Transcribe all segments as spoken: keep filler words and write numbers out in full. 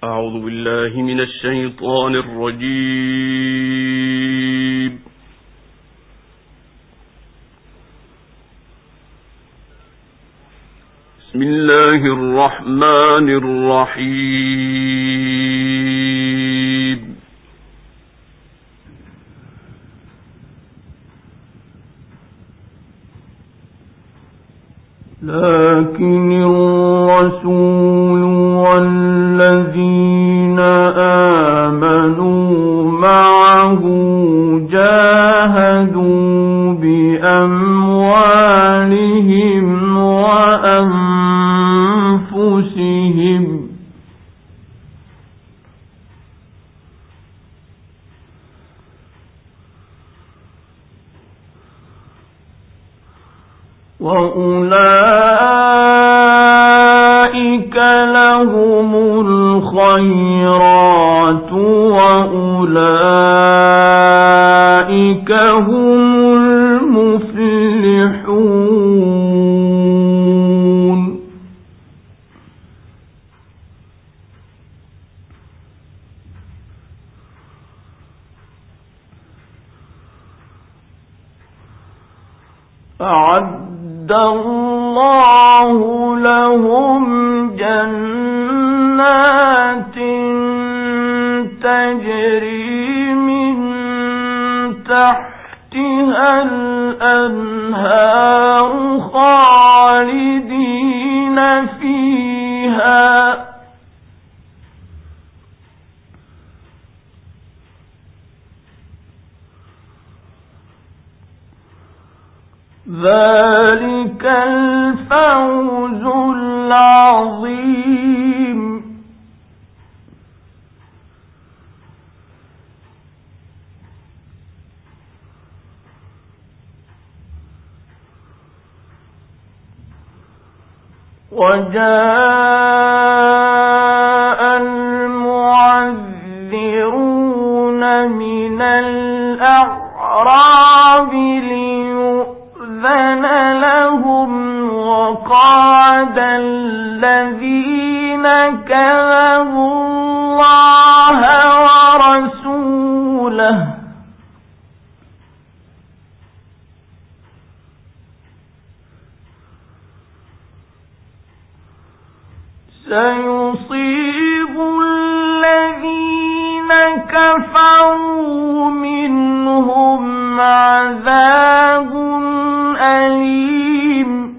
أعوذ بالله من الشيطان الرجيم. بسم الله الرحمن الرحيم. لكن الرسول والذين آمنوا معه جاهدوا بأموالهم وأنفسهم وأولئك لهم الخيرات وأولئك هم المفلحون. أعد الله لهم جنات تجري من تحتها الأنهار خالدين فيها ذلك الفوز العظيم. وجاء المعذرون من الأعراب ليؤذن لهم وقعد الذين كذبوا الله ورسوله سيصيب الذين كفروا منهم عذاب أليم.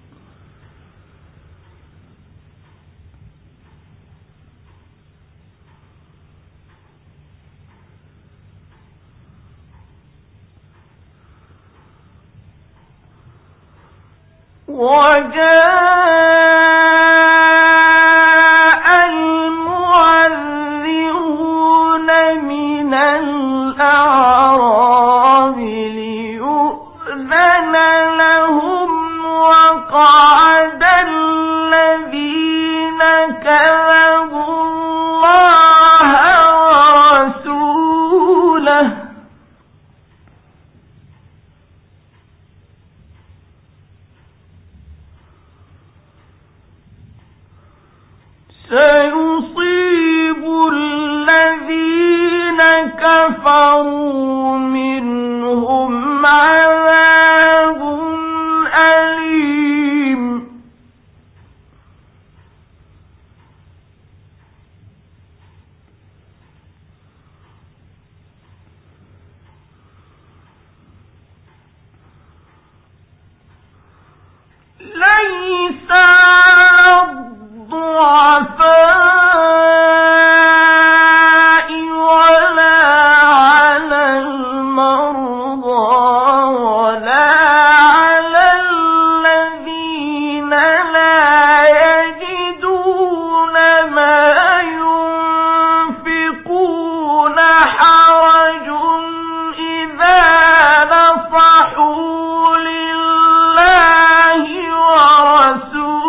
وجاء المعذرون من الأعراب ليؤذن لهم وقعد الذين كذبوا الله ورسوله سيصيب الذين كفروا منهم عذاب أليم. ليس الضعفاء ولا على المرضى ولا على الذين لا يجدون ما ينفقون حرج إذا نصحوا لله ورسوله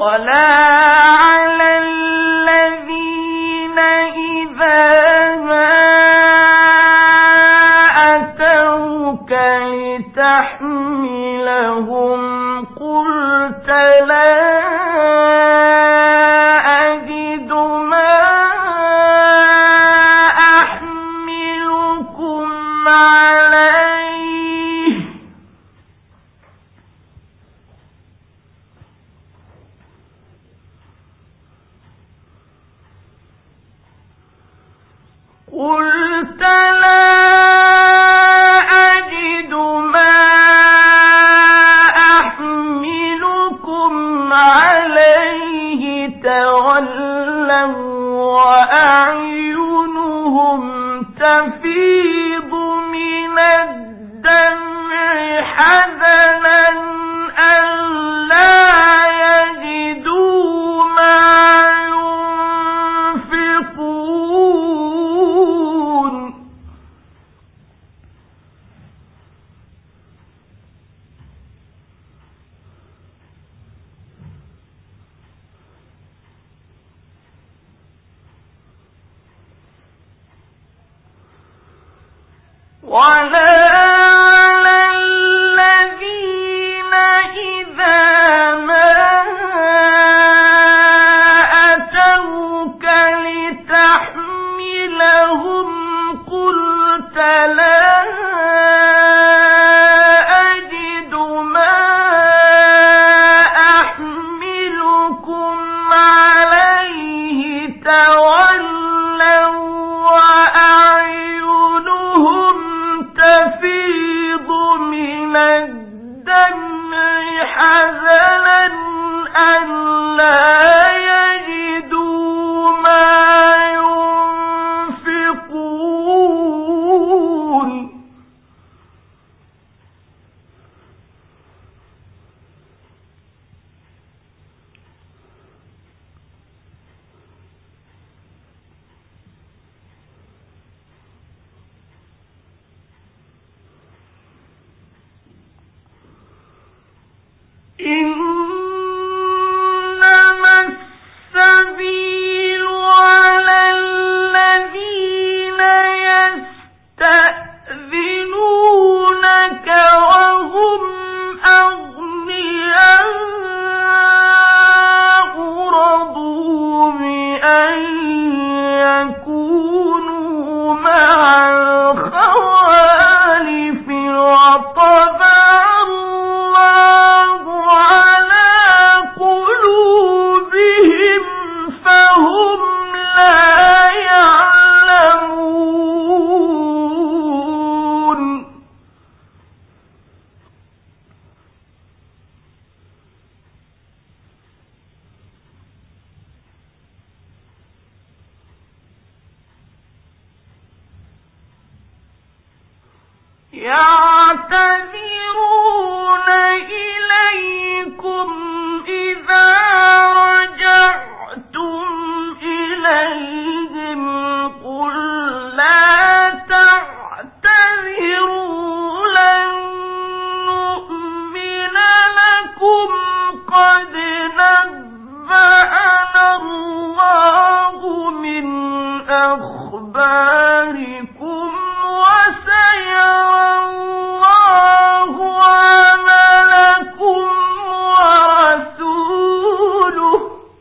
ولا على الذين إذا ما أتوك لتحملهم قلت لا أجد ما أحملكم عليه قلت لا أجد ما أحملكم عليه تولوا وأعينهم تفيض من الدمع حزنا ألا يجدوا ما ينفقون ولا على الذين إذا ما أتوك لتحملهم قلت لا أجد ما أحملكم عليه تولوا وأعينهم تفيض من الدمع حزنا ألا يجدوا ما ينفقون إنما السبيل على الذين يستأذنونك وهم أغنياء رضوا بأن يكونوا مع الخوالف وطبع يعتذرون إليكم إذا رجعتم إليهم قل لا تعتذروا لن نؤمن لكم قد نبأنا الله من أخباركم وسيرى الله عملكم ورسوله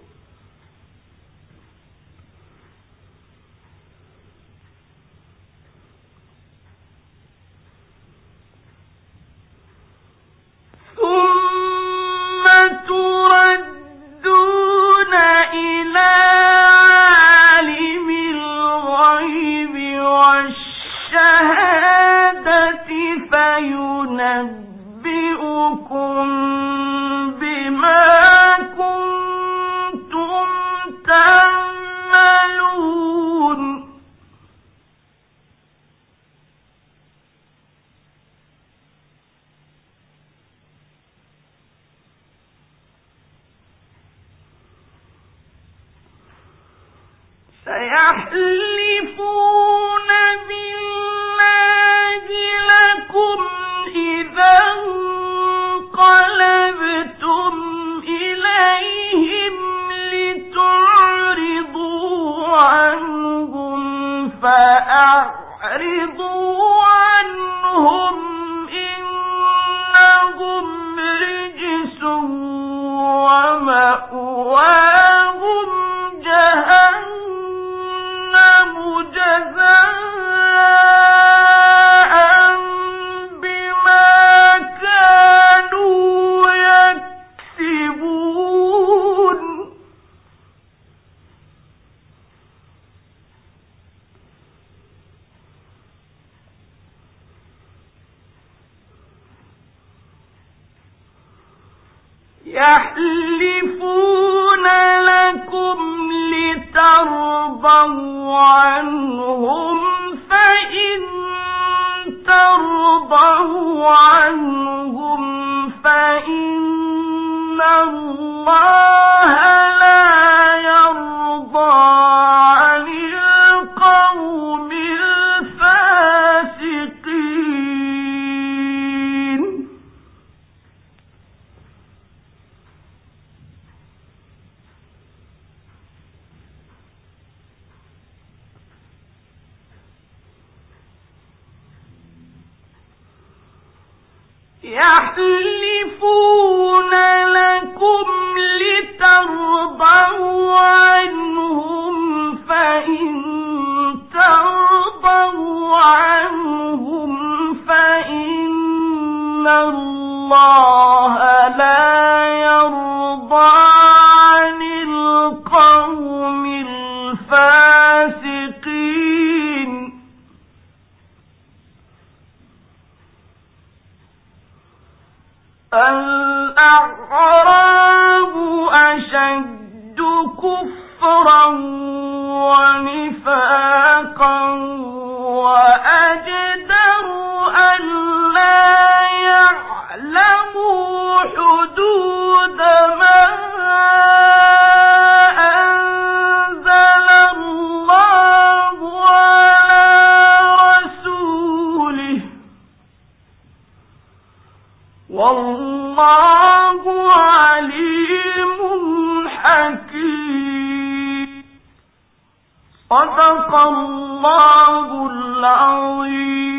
ثم تردون إلى عالم الغيب والشهادة فينبئكم بما كنتم تعملون سيحلفون بالله لكم إذا انقلبتم إليهم فأعرضوا عنهم إنهم رجس ومأواهم جهنم جزاء يحلفون لكم لترضوا عنهم فإن ترضوا عنهم فإن الله لا يرضى عن القوم الفاسقين. يحلفون لكم لترضوا عنهم فإن ترضوا عنهم فإن الله لا يرضى عن القوم الفاسقين. الأعراب أشد كفرا ونفاقا وأجدر ألا يعلموا حدود ما أنزل الله على رسوله والله عليم حكيم. صدق الله العظيم.